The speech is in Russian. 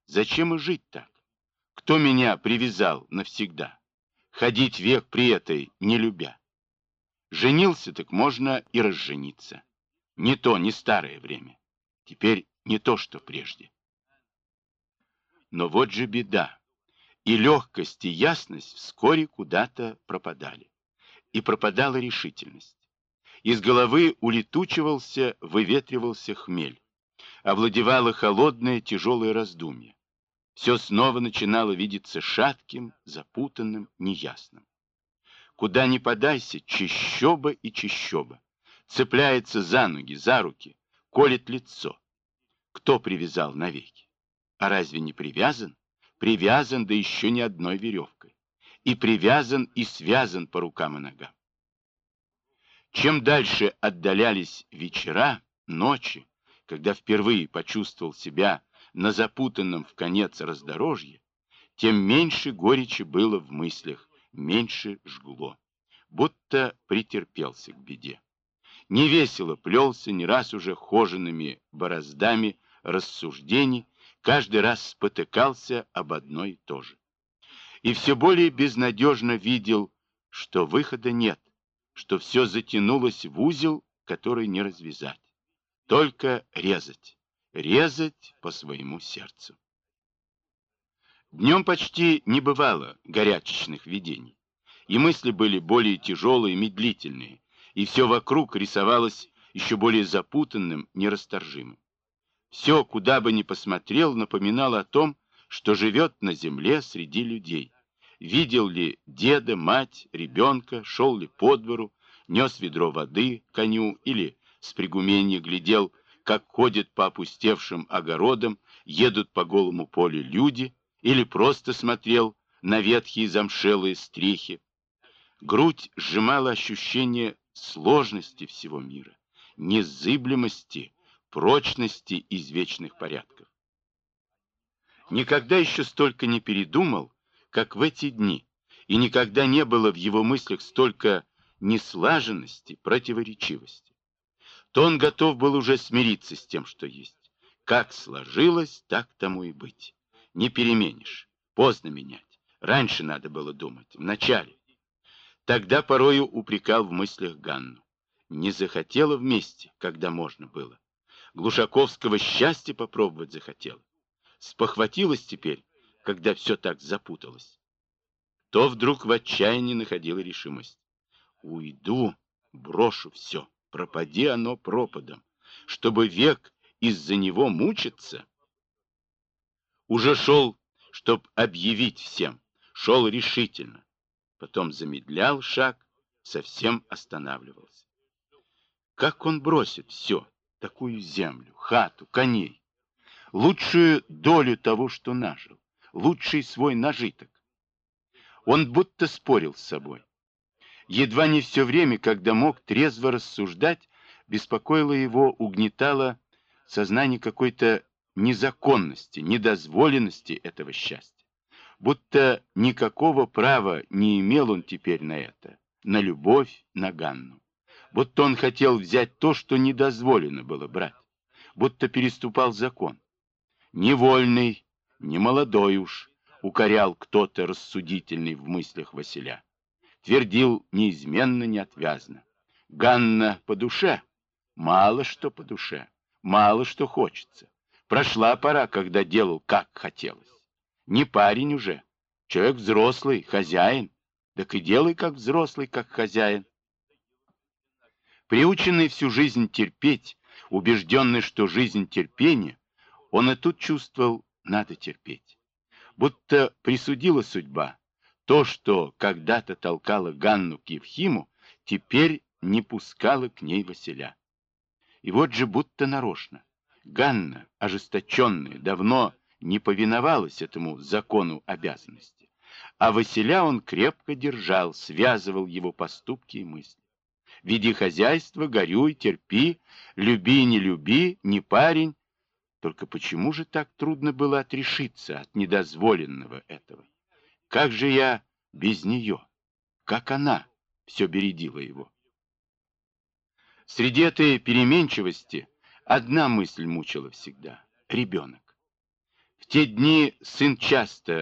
Зачем и жить так? Кто меня привязал навсегда? Ходить век при этой не любя. Женился, так можно и разжениться. Не то, не старое время. Теперь не то, что прежде. Но вот же беда. И легкость, и ясность вскоре куда-то пропадали. И пропадала решительность. Из головы улетучивался, выветривался хмель. Овладевало холодное, тяжелое раздумье. Все снова начинало видеться шатким, запутанным, неясным. Куда ни подайся, чащоба и чащоба. Цепляется за ноги, за руки, колет лицо. Кто привязал навеки? А разве не привязан? Привязан, да еще не одной веревкой. И привязан, и связан по рукам и ногам. Чем дальше отдалялись вечера, ночи, когда впервые почувствовал себя на запутанном вконец раздорожье, тем меньше горечи было в мыслях, меньше жгло, будто претерпелся к беде. Невесело плелся не раз уже хожеными бороздами рассуждений, каждый раз спотыкался об одно и то же. И все более безнадежно видел, что выхода нет, что все затянулось в узел, который не развязать. Только резать, резать по своему сердцу. Днем почти не бывало горячечных видений, и мысли были более тяжелые, медлительные, и все вокруг рисовалось еще более запутанным, нерасторжимым. Все, куда бы ни посмотрел, напоминало о том, что живет на земле среди людей. Видел ли деда, мать, ребенка, шел ли по двору, нес ведро воды коню или с пригуменья глядел, как ходят по опустевшим огородам, едут по голому полю люди, или просто смотрел на ветхие замшелые стрехи. Грудь сжимала ощущение сложности всего мира, незыблемости, прочности извечных порядков. Никогда еще столько не передумал, как в эти дни, и никогда не было в его мыслях столько неслаженности, противоречивости. То он готов был уже смириться с тем, что есть. Как сложилось, так тому и быть. Не переменишь, поздно менять. Раньше надо было думать, вначале. Тогда порою упрекал в мыслях Ганну. Не захотела вместе, когда можно было. Глушаковского счастья попробовать захотела. Спохватилась теперь, когда все так запуталось. То вдруг в отчаянии находила решимость. Уйду, брошу все, пропади оно пропадом, чтобы век из-за него мучиться. Уже шел, чтоб объявить всем, шел решительно. Потом замедлял шаг, совсем останавливался. Как он бросит все, такую землю, хату, коней, лучшую долю того, что нажил, лучший свой нажиток. Он будто спорил с собой. Едва не все время, когда мог трезво рассуждать, беспокоило его, угнетало сознание какой-то незаконности, недозволенности этого счастья. Будто никакого права не имел он теперь на это, на любовь, на Ганну. Будто он хотел взять то, что не дозволено было брать. Будто переступал закон. Невольный, не молодой уж, укорял кто-то рассудительный в мыслях Василя. Твердил неизменно, неотвязно. Ганна по душе? Мало что по душе, мало что хочется. Прошла пора, когда делал, как хотелось. Не парень уже, человек взрослый, хозяин. Так и делай, как взрослый, как хозяин. Приученный всю жизнь терпеть, убежденный, что жизнь терпение, он и тут чувствовал, надо терпеть. Будто присудила судьба. То, что когда-то толкало Ганну к Евхиму, теперь не пускало к ней Василя. И вот же будто нарочно. Ганна, ожесточенная, давно не повиновалась этому закону обязанности. А Василя он крепко держал, связывал его поступки и мысли. Веди хозяйство, горюй, терпи, люби, не люби, не парень. Только почему же так трудно было отрешиться от недозволенного этого? Как же я без нее? Как она все бередила его? Среди этой переменчивости одна мысль мучила всегда — ребенок. В те дни сын часто